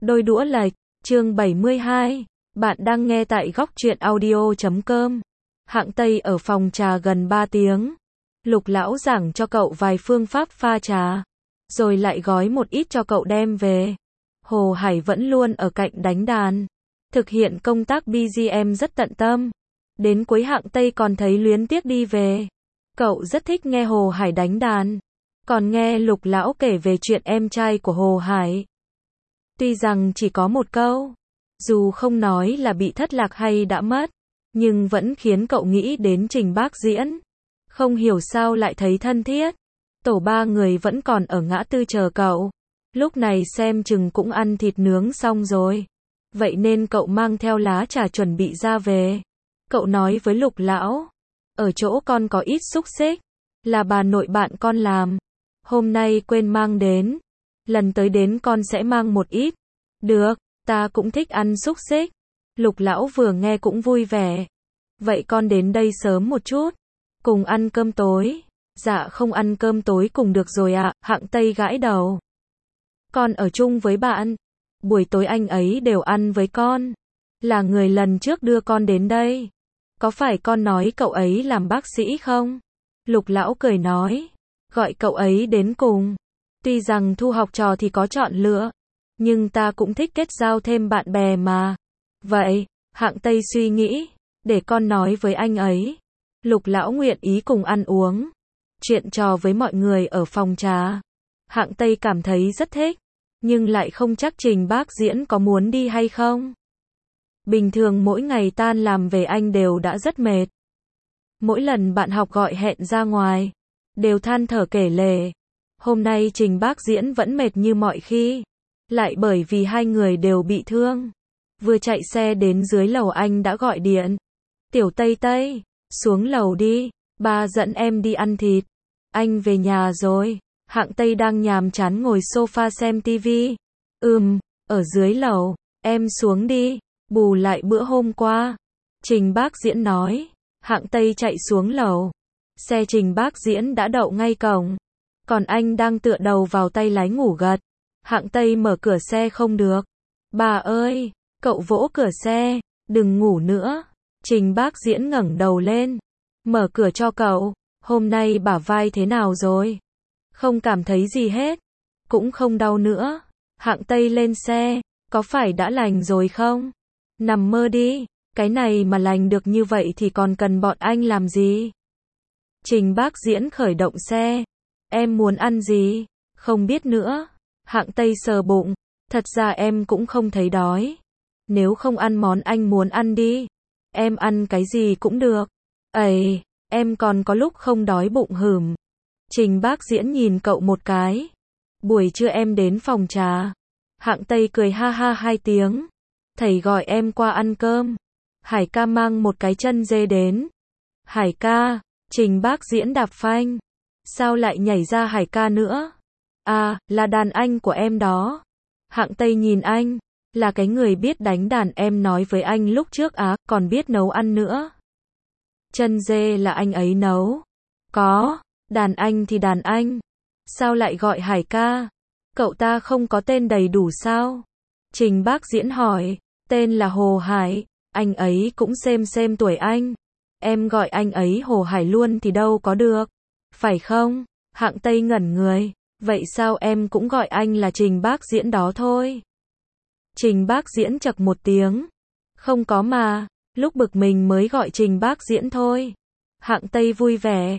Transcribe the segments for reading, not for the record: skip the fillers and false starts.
Đôi đũa lệch, chương 72. Bạn đang nghe tại góc truyện audio.com. Hạng Tây ở phòng trà gần 3 tiếng. Lục lão giảng cho cậu vài phương pháp pha trà, rồi lại gói một ít cho cậu đem về. Hồ Hải vẫn luôn ở cạnh đánh đàn, thực hiện công tác BGM rất tận tâm. Đến cuối Hạng Tây còn thấy luyến tiếc đi về. Cậu rất thích nghe Hồ Hải đánh đàn, còn nghe Lục lão kể về chuyện em trai của Hồ Hải. Tuy rằng chỉ có một câu, dù không nói là bị thất lạc hay đã mất, nhưng vẫn khiến cậu nghĩ đến Trình Bác Diễn. Không hiểu sao lại thấy thân thiết. Tổ ba người vẫn còn ở ngã tư chờ cậu. Lúc này xem chừng cũng ăn thịt nướng xong rồi. Vậy nên cậu mang theo lá trà chuẩn bị ra về. Cậu nói với Lục lão, ở chỗ con có ít xúc xích, là bà nội bạn con làm. Hôm nay quên mang đến. Lần tới đến con sẽ mang một ít. Được, ta cũng thích ăn xúc xích. Lục lão vừa nghe cũng vui vẻ. Vậy con đến đây sớm một chút, cùng ăn cơm tối. Dạ không ăn cơm tối cùng được rồi ạ, Hạng Tây gãi đầu. Con ở chung với bạn. Buổi tối anh ấy đều ăn với con. Là người lần trước đưa con đến đây. Có phải con nói cậu ấy làm bác sĩ không? Lục lão cười nói. Gọi cậu ấy đến cùng. Tuy rằng thu học trò thì có chọn lựa, nhưng ta cũng thích kết giao thêm bạn bè mà. Vậy, Hạng Tây suy nghĩ, để con nói với anh ấy. Lục lão nguyện ý cùng ăn uống, chuyện trò với mọi người ở phòng trà. Hạng Tây cảm thấy rất thích, nhưng lại không chắc Trình Bác Diễn có muốn đi hay không. Bình thường mỗi ngày tan làm về anh đều đã rất mệt. Mỗi lần bạn học gọi hẹn ra ngoài, đều than thở kể lể. Hôm nay Trình Bác Diễn vẫn mệt như mọi khi. Lại bởi vì hai người đều bị thương. Vừa chạy xe đến dưới lầu anh đã gọi điện. Tiểu Tây Tây, xuống lầu đi, ba dẫn em đi ăn thịt. Anh về nhà rồi. Hạng Tây đang nhàm chán ngồi sofa xem tivi. Ở dưới lầu, em xuống đi, bù lại bữa hôm qua. Trình Bác Diễn nói. Hạng Tây chạy xuống lầu. Xe Trình Bác Diễn đã đậu ngay cổng. Còn anh đang tựa đầu vào tay lái ngủ gật. Hạng Tây mở cửa xe không được. Bà ơi, cậu vỗ cửa xe, đừng ngủ nữa. Trình Bác Diễn ngẩng đầu lên. Mở cửa cho cậu. Hôm nay bả vai thế nào rồi? Không cảm thấy gì hết. Cũng không đau nữa. Hạng Tây lên xe. Có phải đã lành rồi không? Nằm mơ đi. Cái này mà lành được như vậy thì còn cần bọn anh làm gì? Trình Bác Diễn khởi động xe. Em muốn ăn gì? Không biết nữa. Hạng Tây sờ bụng. Thật ra em cũng không thấy đói. Nếu không ăn món anh muốn ăn đi. Em ăn cái gì cũng được. Ây, em còn có lúc không đói bụng hửm. Trình Bác Diễn nhìn cậu một cái. Buổi trưa em đến phòng trà. Hạng Tây cười ha ha 2 tiếng. Thầy gọi em qua ăn cơm. Hải ca mang một cái chân dê đến. Hải ca, Trình Bác Diễn đạp phanh. Sao lại nhảy ra Hải ca nữa? À, là đàn anh của em đó. Hạng Tây nhìn anh. Là cái người biết đánh đàn em nói với anh lúc trước á, còn biết nấu ăn nữa. Chân dê là anh ấy nấu. Có, đàn anh thì đàn anh. Sao lại gọi Hải ca? Cậu ta không có tên đầy đủ sao? Trình Bác Diễn hỏi. Tên là Hồ Hải. Anh ấy cũng xem tuổi anh. Em gọi anh ấy Hồ Hải luôn thì đâu có được. Phải không? Hạng Tây ngẩn người. Vậy sao em cũng gọi anh là Trình Bác Diễn đó thôi? Trình Bác Diễn chậc một tiếng. Không có mà. Lúc bực mình mới gọi Trình Bác Diễn thôi. Hạng Tây vui vẻ.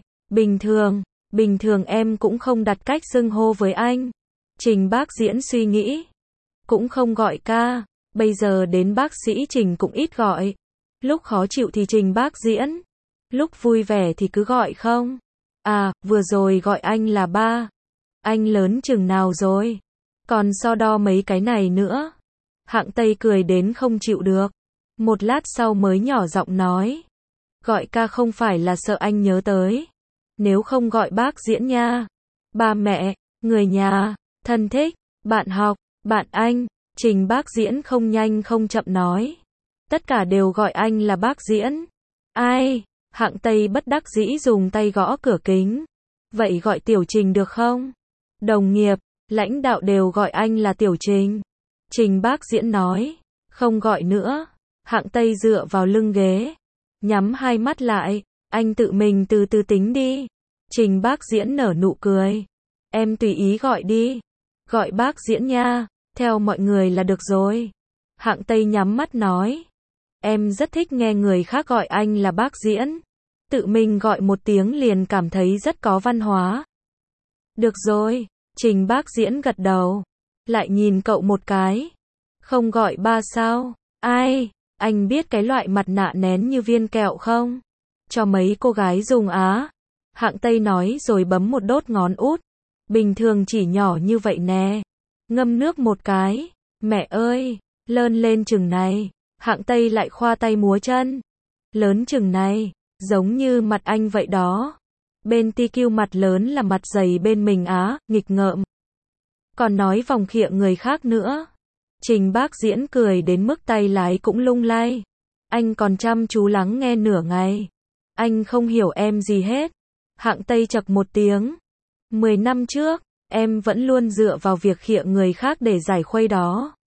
Bình thường em cũng không đặt cách xưng hô với anh. Trình Bác Diễn suy nghĩ. Cũng không gọi ca. Bây giờ đến bác sĩ Trình cũng ít gọi. Lúc khó chịu thì Trình Bác Diễn. Lúc vui vẻ thì cứ gọi không. À, vừa rồi gọi anh là ba. Anh lớn chừng nào rồi? Còn so đo mấy cái này nữa. Hạng Tây cười đến không chịu được. Một lát sau mới nhỏ giọng nói. Gọi ca không phải là sợ anh nhớ tới. Nếu không gọi Bác Diễn nha. Ba mẹ, người nhà, thân thích, bạn học, bạn anh. Trình Bác Diễn không nhanh không chậm nói. Tất cả đều gọi anh là Bác Diễn. Ai? Hạng Tây bất đắc dĩ dùng tay gõ cửa kính. Vậy gọi Tiểu Trình được không? Đồng nghiệp, lãnh đạo đều gọi anh là Tiểu Trình. Trình Bác Diễn nói. Không gọi nữa. Hạng Tây dựa vào lưng ghế. Nhắm hai mắt lại. Anh tự mình từ từ tính đi. Trình Bác Diễn nở nụ cười. Em tùy ý gọi đi. Gọi Bác Diễn nha. Theo mọi người là được rồi. Hạng Tây nhắm mắt nói. Em rất thích nghe người khác gọi anh là Bác Diễn. Tự mình gọi một tiếng liền cảm thấy rất có văn hóa. Được rồi. Trình Bác Diễn gật đầu. Lại nhìn cậu một cái. Không gọi ba sao? Ai? Anh biết cái loại mặt nạ nén như viên kẹo không? Cho mấy cô gái dùng á. Hạng Tây nói rồi bấm một đốt ngón út. Bình thường chỉ nhỏ như vậy nè. Ngâm nước một cái. Mẹ ơi, lớn lên chừng này. Hạng Tây lại khoa tay múa chân. Lớn chừng này, giống như mặt anh vậy đó. Bên TQ mặt lớn là mặt dày bên mình á, nghịch ngợm. Còn nói vòng khịa người khác nữa. Trình Bác Diễn cười đến mức tay lái cũng lung lay. Anh còn chăm chú lắng nghe nửa ngày. Anh không hiểu em gì hết. Hạng Tây chậc một tiếng. 10 năm trước, em vẫn luôn dựa vào việc khịa người khác để giải khuây đó.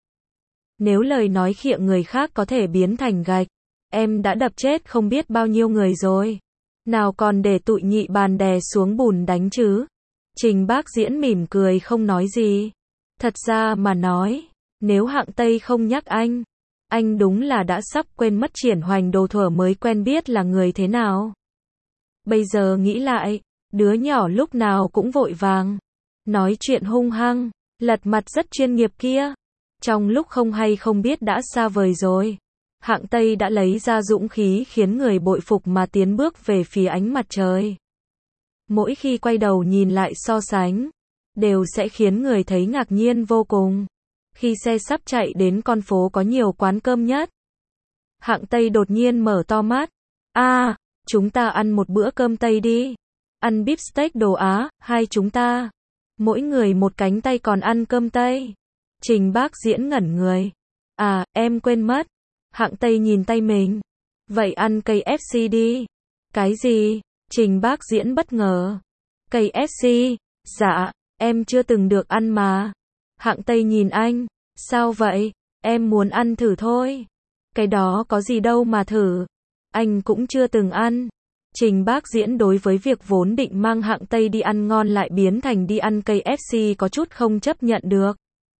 Nếu lời nói khịa người khác có thể biến thành gạch, em đã đập chết không biết bao nhiêu người rồi. Nào còn để tụi nhị bàn đè xuống bùn đánh chứ. Trình Bác Diễn mỉm cười không nói gì. Thật ra mà nói, nếu Hạng Tây không nhắc anh đúng là đã sắp quên mất Triển Hoành Đồ thuở mới quen biết là người thế nào. Bây giờ nghĩ lại, đứa nhỏ lúc nào cũng vội vàng, nói chuyện hung hăng, lật mặt rất chuyên nghiệp kia. Trong lúc không hay không biết đã xa vời rồi. Hạng Tây đã lấy ra dũng khí khiến người bội phục mà tiến bước về phía ánh mặt trời. Mỗi khi quay đầu nhìn lại so sánh, đều sẽ khiến người thấy ngạc nhiên vô cùng. Khi xe sắp chạy đến con phố có nhiều quán cơm nhất, Hạng Tây đột nhiên mở to mắt. Chúng ta ăn một bữa cơm Tây đi. Ăn beef steak đồ Á, hai chúng ta. Mỗi người một cánh tay còn ăn cơm Tây. Trình Bác Diễn ngẩn người. Em quên mất. Hạng Tây nhìn tay mình. Vậy ăn KFC đi. Cái gì? Trình Bác Diễn bất ngờ. KFC? Dạ, em chưa từng được ăn mà. Hạng Tây nhìn anh. Sao vậy? Em muốn ăn thử thôi. Cái đó có gì đâu mà thử. Anh cũng chưa từng ăn. Trình Bác Diễn đối với việc vốn định mang Hạng Tây đi ăn ngon lại biến thành đi ăn KFC có chút không chấp nhận được.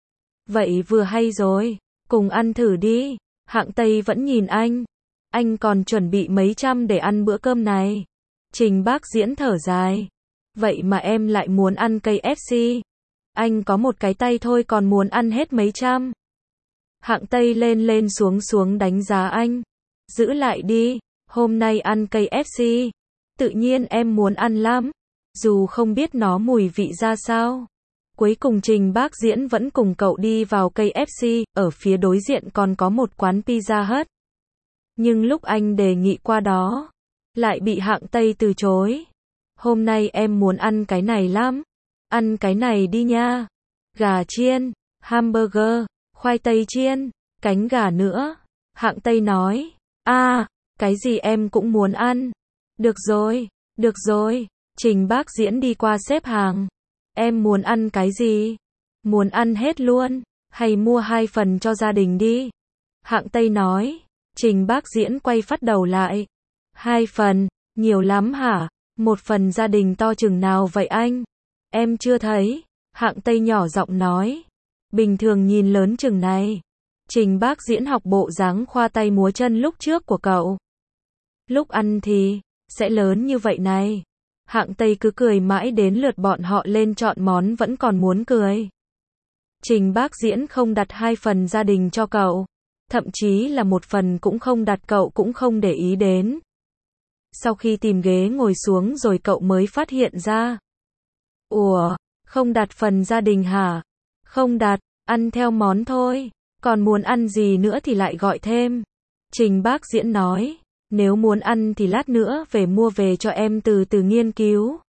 Vậy vừa hay rồi. Cùng ăn thử đi. Hạng Tây vẫn nhìn anh. Anh còn chuẩn bị mấy trăm để ăn bữa cơm này. Trình Bác Diễn thở dài. Vậy mà em lại muốn ăn KFC. Anh có một cái tay thôi còn muốn ăn hết mấy trăm. Hạng Tây lên lên xuống xuống đánh giá anh. Giữ lại đi. Hôm nay ăn KFC. Tự nhiên em muốn ăn lắm. Dù không biết nó mùi vị ra sao. Cuối cùng Trình Bác Diễn vẫn cùng cậu đi vào KFC, ở phía đối diện còn có một quán Pizza Hut. Nhưng lúc anh đề nghị qua đó, lại bị Hạng Tây từ chối. Hôm nay em muốn ăn cái này lắm. Ăn cái này đi nha. Gà chiên, hamburger, khoai tây chiên, cánh gà nữa. Hạng Tây nói. Cái gì em cũng muốn ăn. Được rồi. Trình Bác Diễn đi qua xếp hàng. Em muốn ăn cái gì? Muốn ăn hết luôn, hay mua 2 phần cho gia đình đi? Hạng Tây nói. Trình Bác Diễn quay phát đầu lại. 2 phần, nhiều lắm hả? 1 phần gia đình to chừng nào vậy anh? Em chưa thấy. Hạng Tây nhỏ giọng nói. Bình thường nhìn lớn chừng này. Trình Bác Diễn học bộ dáng khoa tay múa chân lúc trước của cậu. Lúc ăn thì, sẽ lớn như vậy này. Hạng Tây cứ cười mãi đến lượt bọn họ lên chọn món vẫn còn muốn cười. Trình Bác Diễn không đặt 2 phần gia đình cho cậu. Thậm chí là 1 phần cũng không đặt, cậu cũng không để ý đến. Sau khi tìm ghế ngồi xuống rồi cậu mới phát hiện ra. Ủa, không đặt phần gia đình hả? Không đặt, ăn theo món thôi. Còn muốn ăn gì nữa thì lại gọi thêm. Trình Bác Diễn nói. Nếu muốn ăn thì lát nữa về mua về cho em từ từ nghiên cứu.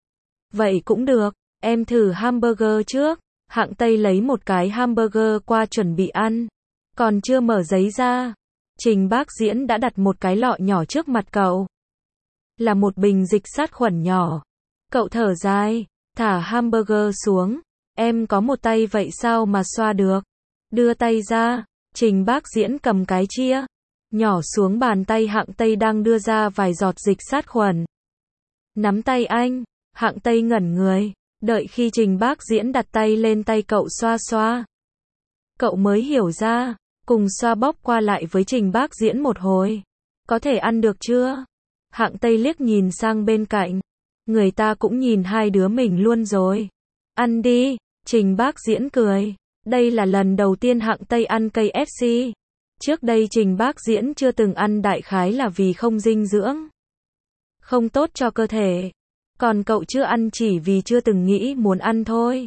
Vậy cũng được, em thử hamburger trước. Hạng Tây lấy một cái hamburger qua chuẩn bị ăn. Còn chưa mở giấy ra. Trình Bác Diễn đã đặt một cái lọ nhỏ trước mặt cậu. Là một bình dịch sát khuẩn nhỏ. Cậu thở dài, thả hamburger xuống. Em có một tay vậy sao mà xoa được? Đưa tay ra, Trình Bác Diễn cầm cái chia, nhỏ xuống bàn tay Hạng Tây đang đưa ra vài giọt dịch sát khuẩn. Nắm tay anh, Hạng Tây ngẩn người, đợi khi Trình Bác Diễn đặt tay lên tay cậu xoa xoa. Cậu mới hiểu ra, cùng xoa bóp qua lại với Trình Bác Diễn một hồi. Có thể ăn được chưa? Hạng Tây liếc nhìn sang bên cạnh. Người ta cũng nhìn hai đứa mình luôn rồi. Ăn đi, Trình Bác Diễn cười. Đây là lần đầu tiên Hạng Tây ăn KFC. Trước đây Trình Bác Diễn chưa từng ăn, đại khái là vì không dinh dưỡng, không tốt cho cơ thể. Còn cậu chưa ăn chỉ vì chưa từng nghĩ muốn ăn thôi.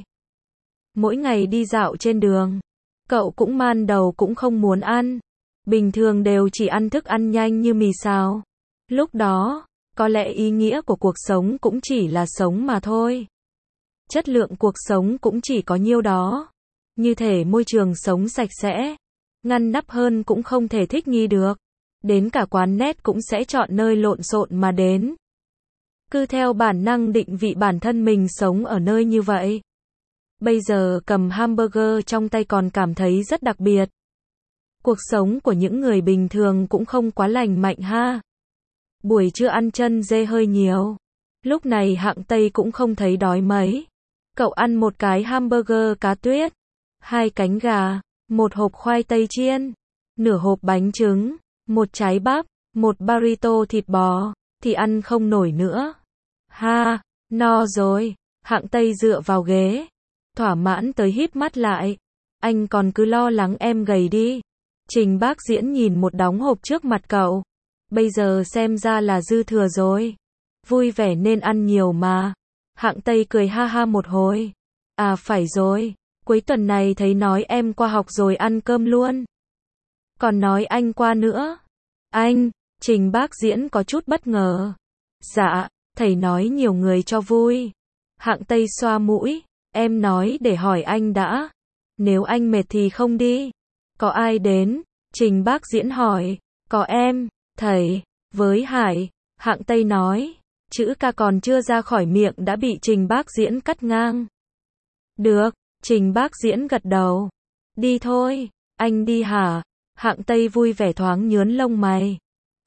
Mỗi ngày đi dạo trên đường, cậu cũng man đầu cũng không muốn ăn. Bình thường đều chỉ ăn thức ăn nhanh như mì xào. Lúc đó, có lẽ ý nghĩa của cuộc sống cũng chỉ là sống mà thôi. Chất lượng cuộc sống cũng chỉ có nhiêu đó. Như thể môi trường sống sạch sẽ, ngăn nắp hơn cũng không thể thích nghi được. Đến cả quán net cũng sẽ chọn nơi lộn xộn mà đến. Cứ theo bản năng định vị bản thân mình sống ở nơi như vậy. Bây giờ cầm hamburger trong tay còn cảm thấy rất đặc biệt. Cuộc sống của những người bình thường cũng không quá lành mạnh ha. Buổi trưa ăn chân dê hơi nhiều. Lúc này Hạng Tây cũng không thấy đói mấy. Cậu ăn một cái hamburger cá tuyết, 2 cánh gà, 1 hộp khoai tây chiên, nửa hộp bánh trứng, 1 trái bắp, 1 burrito thịt bò, thì ăn không nổi nữa. Ha, no rồi. Hạng Tây dựa vào ghế, thỏa mãn tới híp mắt lại. Anh còn cứ lo lắng em gầy đi. Trình Bác Diễn nhìn một đống hộp trước mặt cậu. Bây giờ xem ra là dư thừa rồi. Vui vẻ nên ăn nhiều mà. Hạng Tây cười ha ha một hồi. À phải rồi, cuối tuần này thấy nói em qua học rồi ăn cơm luôn. Còn nói anh qua nữa. Anh, Trình Bác Diễn có chút bất ngờ. Dạ, thầy nói nhiều người cho vui. Hạng Tây xoa mũi. Em nói để hỏi anh đã. Nếu anh mệt thì không đi. Có ai đến? Trình Bác Diễn hỏi. Có em, thầy, với Hải. Hạng Tây nói. Chữ ca còn chưa ra khỏi miệng đã bị Trình Bác Diễn cắt ngang. Được, Trình Bác Diễn gật đầu. Đi thôi, anh đi hả? Hạng Tây vui vẻ thoáng nhướn lông mày.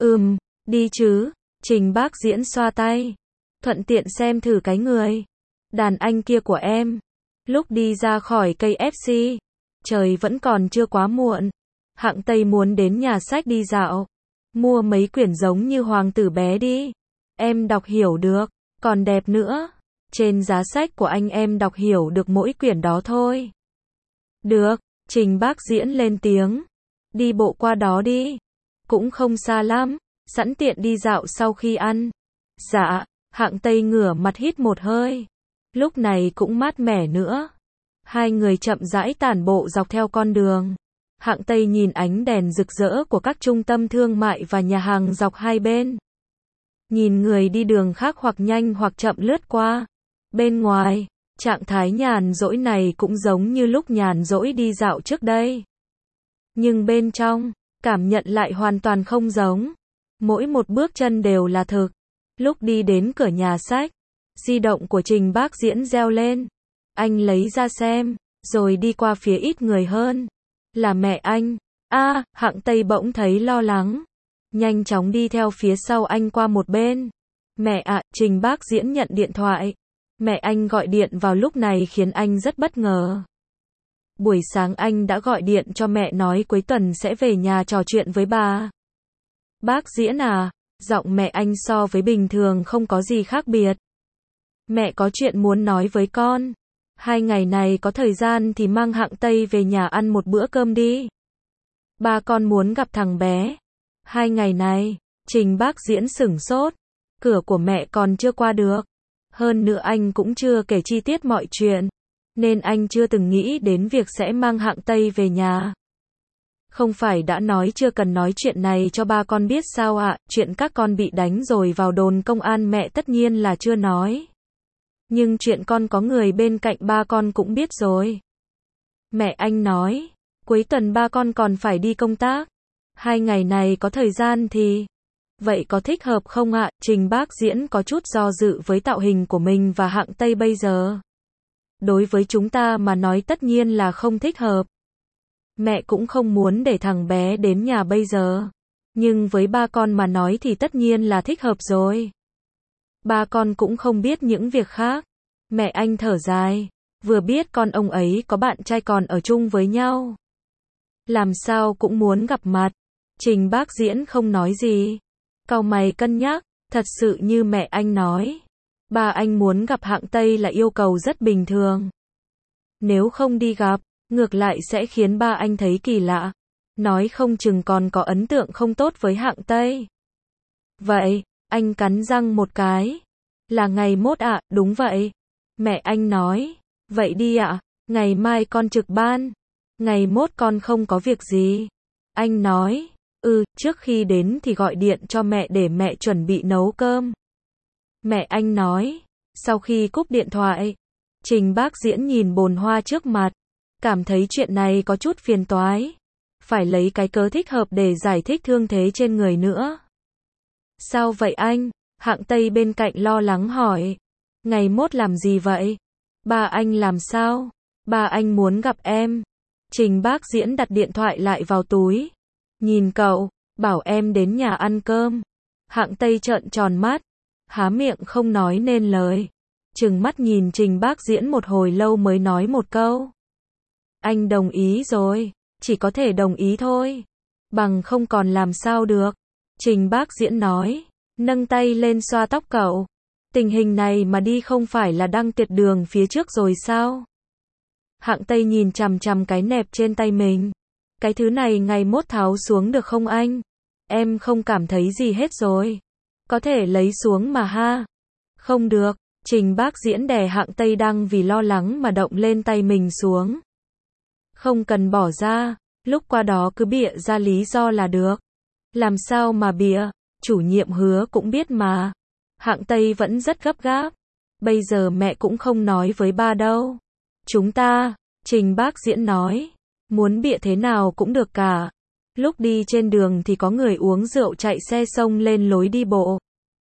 Đi chứ. Trình Bác Diễn xoa tay. Thuận tiện xem thử cái người đàn anh kia của em. Lúc đi ra khỏi KFC, trời vẫn còn chưa quá muộn. Hạng Tây muốn đến nhà sách đi dạo. Mua mấy quyển giống như Hoàng tử bé đi. Em đọc hiểu được, còn đẹp nữa. Trên giá sách của anh em đọc hiểu được mỗi quyển đó thôi. Được, Trình Bác Diễn lên tiếng. Đi bộ qua đó đi. Cũng không xa lắm, sẵn tiện đi dạo sau khi ăn. Dạ, Hạng Tây ngửa mặt hít một hơi. Lúc này cũng mát mẻ nữa. Hai người chậm rãi tản bộ dọc theo con đường. Hạng Tây nhìn ánh đèn rực rỡ của các trung tâm thương mại và nhà hàng dọc hai bên. Nhìn người đi đường khác hoặc nhanh hoặc chậm lướt qua. Bên ngoài, trạng thái nhàn rỗi này cũng giống như lúc nhàn rỗi đi dạo trước đây. Nhưng bên trong, cảm nhận lại hoàn toàn không giống. Mỗi một bước chân đều là thực. Lúc đi đến cửa nhà sách, di động của Trình Bác Diễn reo lên. Anh lấy ra xem, rồi đi qua phía ít người hơn. Là mẹ anh. Hạng Tây bỗng thấy lo lắng. Nhanh chóng đi theo phía sau anh qua một bên. Mẹ ạ, Trình Bác Diễn nhận điện thoại. Mẹ anh gọi điện vào lúc này khiến anh rất bất ngờ. Buổi sáng anh đã gọi điện cho mẹ nói cuối tuần sẽ về nhà trò chuyện với bà. Bác Diễn à, giọng mẹ anh so với bình thường không có gì khác biệt. Mẹ có chuyện muốn nói với con. 2 ngày này có thời gian thì mang Hạng Tây về nhà ăn một bữa cơm đi. Ba con muốn gặp thằng bé. 2 ngày này, Trình Bác Diễn sửng sốt. Cửa của mẹ còn chưa qua được. Hơn nữa anh cũng chưa kể chi tiết mọi chuyện. Nên anh chưa từng nghĩ đến việc sẽ mang Hạng Tây về nhà. Không phải đã nói chưa cần nói chuyện này cho ba con biết sao ạ? Chuyện các con bị đánh rồi vào đồn công an mẹ tất nhiên là chưa nói. Nhưng chuyện con có người bên cạnh ba con cũng biết rồi. Mẹ anh nói, cuối tuần ba con còn phải đi công tác. 2 ngày này có thời gian thì... Vậy có thích hợp không ạ? Trình Bác Diễn có chút do dự với tạo hình của mình và Hạng Tây bây giờ. Đối với chúng ta mà nói tất nhiên là không thích hợp. Mẹ cũng không muốn để thằng bé đến nhà bây giờ. Nhưng với ba con mà nói thì tất nhiên là thích hợp rồi. Ba con cũng không biết những việc khác. Mẹ anh thở dài. Vừa biết con ông ấy có bạn trai còn ở chung với nhau. Làm sao cũng muốn gặp mặt. Trình Bác Diễn không nói gì. Cau mày cân nhắc. Thật sự như mẹ anh nói. Ba anh muốn gặp Hạng Tây là yêu cầu rất bình thường. Nếu không đi gặp, ngược lại sẽ khiến ba anh thấy kỳ lạ. Nói không chừng còn có ấn tượng không tốt với Hạng Tây. Vậy, anh cắn răng một cái. Là ngày mốt ạ, đúng vậy. Mẹ anh nói. Vậy đi ạ, ngày mai con trực ban. Ngày mốt con không có việc gì. Anh nói. Trước khi đến thì gọi điện cho mẹ để mẹ chuẩn bị nấu cơm. Mẹ anh nói. Sau khi cúp điện thoại, Trình Bác Diễn nhìn bồn hoa trước mặt. Cảm thấy chuyện này có chút phiền toái. Phải lấy cái cớ thích hợp để giải thích thương thế trên người nữa. Sao vậy anh? Hạng Tây bên cạnh lo lắng hỏi. Ngày mốt làm gì vậy? Ba anh làm sao? Ba anh muốn gặp em. Trình Bác Diễn đặt điện thoại lại vào túi. Nhìn cậu, bảo em đến nhà ăn cơm. Hạng Tây trợn tròn mắt. Há miệng không nói nên lời. Trừng mắt nhìn Trình Bác Diễn một hồi lâu mới nói một câu. Anh đồng ý rồi. Chỉ có thể đồng ý thôi. Bằng không còn làm sao được. Trình Bác Diễn nói. Nâng tay lên xoa tóc cậu. Tình hình này mà đi không phải là đang tuyệt đường phía trước rồi sao? Hạng Tây nhìn chằm chằm cái nẹp trên tay mình. Cái thứ này ngày mốt tháo xuống được không anh? Em không cảm thấy gì hết rồi. Có thể lấy xuống mà ha. Không được. Trình Bác Diễn đè Hạng Tây đang vì lo lắng mà động lên tay mình xuống. Không cần bỏ ra. Lúc qua đó cứ bịa ra lý do là được. Làm sao mà bịa? Chủ nhiệm Hứa cũng biết mà. Hạng Tây vẫn rất gấp gáp. Bây giờ mẹ cũng không nói với ba đâu. Chúng ta, Trình Bác Diễn nói. Muốn bịa thế nào cũng được cả. Lúc đi trên đường thì có người uống rượu chạy xe xông lên lối đi bộ.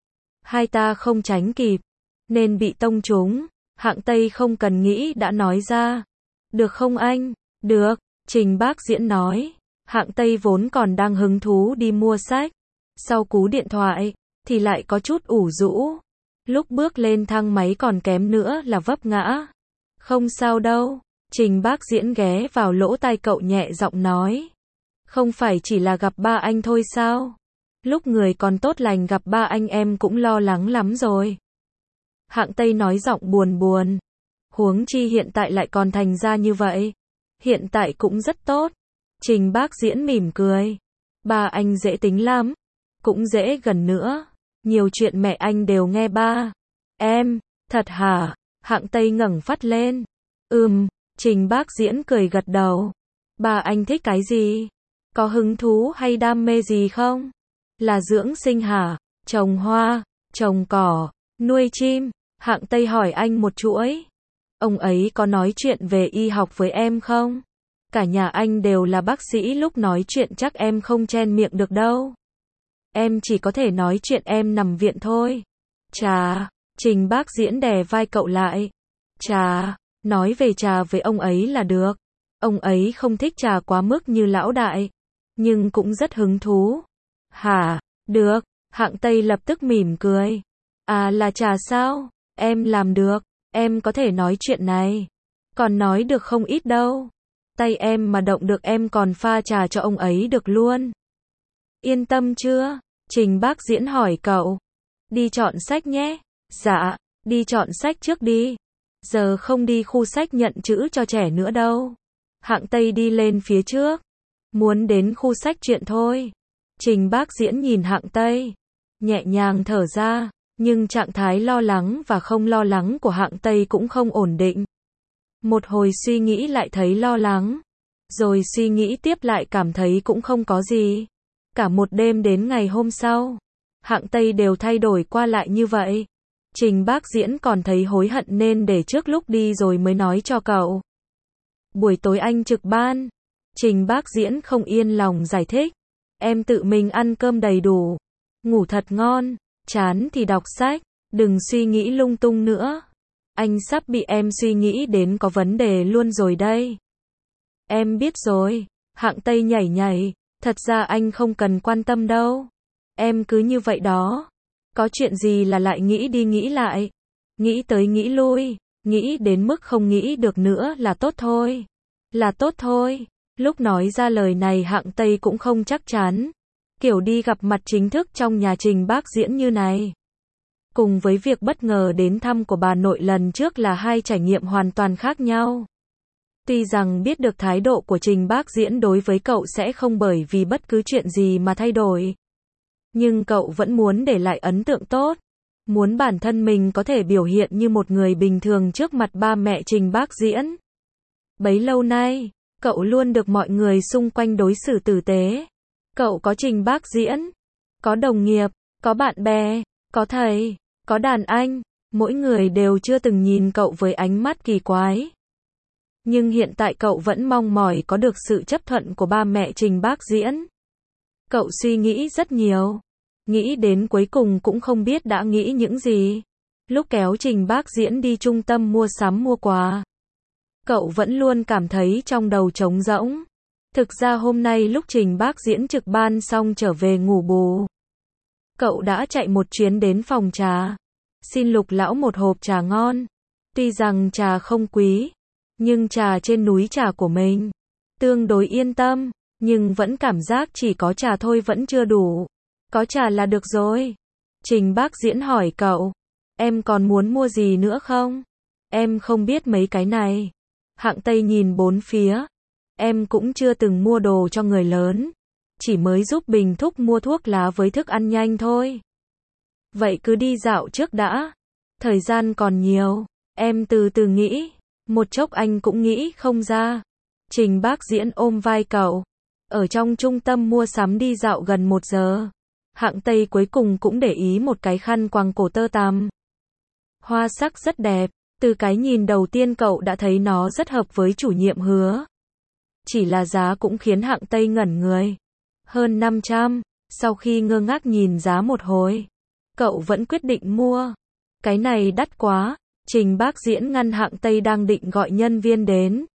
Hai ta không tránh kịp. Nên bị tông trúng. Hạng Tây không cần nghĩ đã nói ra. Được không anh? Được, Trình Bác Diễn nói. Hạng Tây vốn còn đang hứng thú đi mua sách. Sau cú điện thoại, thì lại có chút ủ rũ. Lúc bước lên thang máy còn kém nữa là vấp ngã. Không sao đâu. Trình Bác Diễn ghé vào lỗ tai cậu nhẹ giọng nói. Không phải chỉ là gặp ba anh thôi sao? Lúc người còn tốt lành gặp ba anh em cũng lo lắng lắm rồi. Hạng Tây nói giọng buồn buồn. Huống chi hiện tại lại còn thành ra như vậy. Hiện tại cũng rất tốt. Trình Bác Diễn mỉm cười. Ba anh dễ tính lắm. Cũng dễ gần nữa. Nhiều chuyện mẹ anh đều nghe ba. Em, thật hả? Hạng Tây ngẩng phát lên. Trình Bác Diễn cười gật đầu. Ba anh thích cái gì? Có hứng thú hay đam mê gì không? Là dưỡng sinh hả? Trồng hoa, trồng cỏ, nuôi chim? Hạng Tây hỏi anh một chuỗi. Ông ấy có nói chuyện về y học với em không? Cả nhà anh đều là bác sĩ, lúc nói chuyện chắc em không chen miệng được đâu. Em chỉ có thể nói chuyện em nằm viện thôi. Chà, Trình Bác Diễn đè vai cậu lại. Chà, nói về trà với ông ấy là được. Ông ấy không thích trà quá mức như lão đại, nhưng cũng rất hứng thú. Hả, được, Hạng Tây lập tức mỉm cười. À là trà sao? Em làm được, em có thể nói chuyện này. Còn nói được không ít đâu. Tay em mà động được em còn pha trà cho ông ấy được luôn. Yên tâm chưa? Trình Bác Diễn hỏi cậu. Đi chọn sách nhé. Dạ, đi chọn sách trước đi. Giờ không đi khu sách nhận chữ cho trẻ nữa đâu. Hạng Tây đi lên phía trước. Muốn đến khu sách chuyện thôi. Trình Bác Diễn nhìn Hạng Tây. Nhẹ nhàng thở ra. Nhưng trạng thái lo lắng và không lo lắng của Hạng Tây cũng không ổn định. Một hồi suy nghĩ lại thấy lo lắng. Rồi suy nghĩ tiếp lại cảm thấy cũng không có gì. Cả một đêm đến ngày hôm sau, Hạng Tây đều thay đổi qua lại như vậy. Trình Bác Diễn còn thấy hối hận nên để trước lúc đi rồi mới nói cho cậu. Buổi tối anh trực ban. Trình Bác Diễn không yên lòng giải thích. Em tự mình ăn cơm đầy đủ. Ngủ thật ngon. Chán thì đọc sách. Đừng suy nghĩ lung tung nữa. Anh sắp bị em suy nghĩ đến có vấn đề luôn rồi đây. Em biết rồi. Hạng Tây nhảy nhảy, thật ra anh không cần quan tâm đâu. Em cứ như vậy đó. Có chuyện gì là lại nghĩ đi nghĩ lại. Nghĩ tới nghĩ lui, nghĩ đến mức không nghĩ được nữa là tốt thôi. Là tốt thôi. Lúc nói ra lời này Hạng Tây cũng không chắc chắn. Kiểu đi gặp mặt chính thức trong nhà Trình Bác Diễn như này. Cùng với việc bất ngờ đến thăm của bà nội lần trước là hai trải nghiệm hoàn toàn khác nhau. Tuy rằng biết được thái độ của Trình Bác Diễn đối với cậu sẽ không bởi vì bất cứ chuyện gì mà thay đổi. Nhưng cậu vẫn muốn để lại ấn tượng tốt. Muốn bản thân mình có thể biểu hiện như một người bình thường trước mặt ba mẹ Trình Bác Diễn. Bấy lâu nay, cậu luôn được mọi người xung quanh đối xử tử tế. Cậu có Trình Bác Diễn, có đồng nghiệp, có bạn bè, có thầy, có đàn anh, mỗi người đều chưa từng nhìn cậu với ánh mắt kỳ quái. Nhưng hiện tại cậu vẫn mong mỏi có được sự chấp thuận của ba mẹ Trình Bác Diễn. Cậu suy nghĩ rất nhiều, nghĩ đến cuối cùng cũng không biết đã nghĩ những gì. Lúc kéo Trình Bác Diễn đi trung tâm mua sắm mua quà, cậu vẫn luôn cảm thấy trong đầu trống rỗng. Thực ra hôm nay lúc Trình Bác Diễn trực ban xong trở về ngủ bù, cậu đã chạy một chuyến đến phòng trà, xin Lục lão một hộp trà ngon. Tuy rằng trà không quý, nhưng trà trên núi trà của mình tương đối yên tâm, nhưng vẫn cảm giác chỉ có trà thôi vẫn chưa đủ. Có trà là được rồi. Trình Bác Diễn hỏi cậu, em còn muốn mua gì nữa không? Em không biết mấy cái này. Hạng Tây nhìn bốn phía. Em cũng chưa từng mua đồ cho người lớn. Chỉ mới giúp Bình Thúc mua thuốc lá với thức ăn nhanh thôi. Vậy cứ đi dạo trước đã. Thời gian còn nhiều. Em từ từ nghĩ. Một chốc anh cũng nghĩ không ra. Trình Bác Diễn ôm vai cậu. Ở trong trung tâm mua sắm đi dạo gần 1 giờ. Hạng Tây cuối cùng cũng để ý một cái khăn quàng cổ tơ tằm. Hoa sắc rất đẹp. Từ cái nhìn đầu tiên cậu đã thấy nó rất hợp với chủ nhiệm Hứa. Chỉ là giá cũng khiến Hạng Tây ngẩn người. Hơn 500. Sau khi ngơ ngác nhìn giá một hồi, cậu vẫn quyết định mua. Cái này đắt quá. Trình Bác Diễn ngăn Hạng Tây đang định gọi nhân viên đến.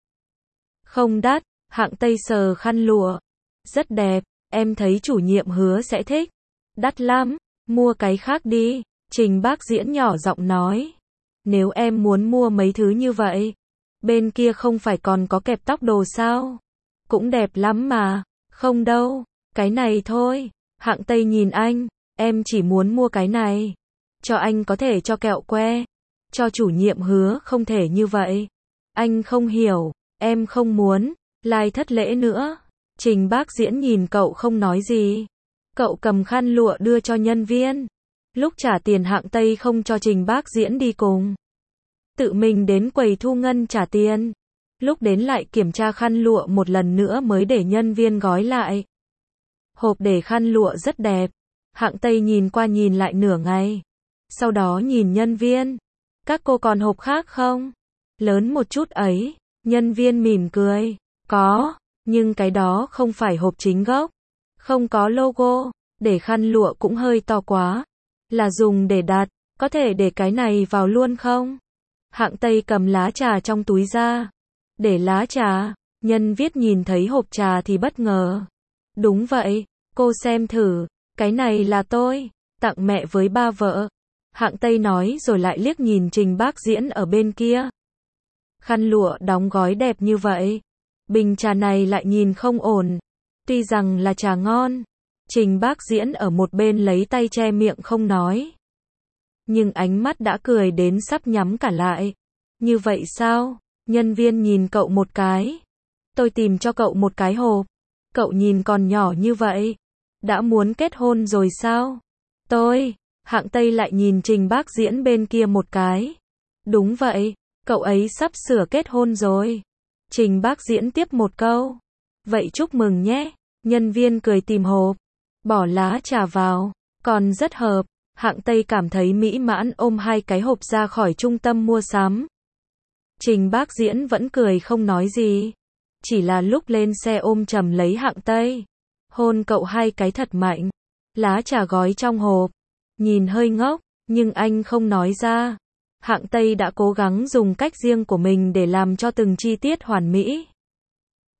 Không đắt. Hạng Tây sờ khăn lụa. Rất đẹp. Em thấy chủ nhiệm Hứa sẽ thích. Đắt lắm. Mua cái khác đi. Trình Bác Diễn nhỏ giọng nói. Nếu em muốn mua mấy thứ như vậy, bên kia không phải còn có kẹp tóc đồ sao? Cũng đẹp lắm mà. Không đâu. Cái này thôi. Hạng Tây nhìn anh. Em chỉ muốn mua cái này. Cho anh có thể cho kẹo que. Cho chủ nhiệm Hứa không thể như vậy. Anh không hiểu. Em không muốn. Lai thất lễ nữa. Trình Bác Diễn nhìn cậu không nói gì. Cậu cầm khăn lụa đưa cho nhân viên. Lúc trả tiền Hạng Tây không cho Trình Bác Diễn đi cùng. Tự mình đến quầy thu ngân trả tiền. Lúc đến lại kiểm tra khăn lụa một lần nữa mới để nhân viên gói lại. Hộp để khăn lụa rất đẹp. Hạng Tây nhìn qua nhìn lại nửa ngày. Sau đó nhìn nhân viên. Các cô còn hộp khác không? Lớn một chút ấy. Nhân viên mỉm cười. Có, nhưng cái đó không phải hộp chính gốc. Không có logo. Để khăn lụa cũng hơi to quá. Là dùng để đặt. Có thể để cái này vào luôn không? Hạng Tây cầm lá trà trong túi ra. Để lá trà. Nhân viết nhìn thấy hộp trà thì bất ngờ. Đúng vậy. Cô xem thử. Cái này là tôi tặng mẹ với ba vợ. Hạng Tây nói rồi lại liếc nhìn Trình Bác Diễn ở bên kia. Khăn lụa đóng gói đẹp như vậy. Bình trà này lại nhìn không ổn. Tuy rằng là trà ngon. Trình Bác Diễn ở một bên lấy tay che miệng không nói. Nhưng ánh mắt đã cười đến sắp nhắm cả lại. Như vậy sao? Nhân viên nhìn cậu một cái. Tôi tìm cho cậu một cái hộp. Cậu nhìn còn nhỏ như vậy. Đã muốn kết hôn rồi sao? Hạng Tây lại nhìn Trình Bác Diễn bên kia một cái. Đúng vậy, cậu ấy sắp sửa kết hôn rồi. Trình Bác Diễn tiếp một câu. Vậy chúc mừng nhé. Nhân viên cười tìm hộp. Bỏ lá trà vào. Còn rất hợp. Hạng Tây cảm thấy mỹ mãn ôm hai cái hộp ra khỏi trung tâm mua sắm. Trình Bác Diễn vẫn cười không nói gì. Chỉ là lúc lên xe ôm chầm lấy Hạng Tây. Hôn cậu hai cái thật mạnh. Lá trà gói trong hộp. Nhìn hơi ngốc, nhưng anh không nói ra. Hạng Tây đã cố gắng dùng cách riêng của mình để làm cho từng chi tiết hoàn mỹ.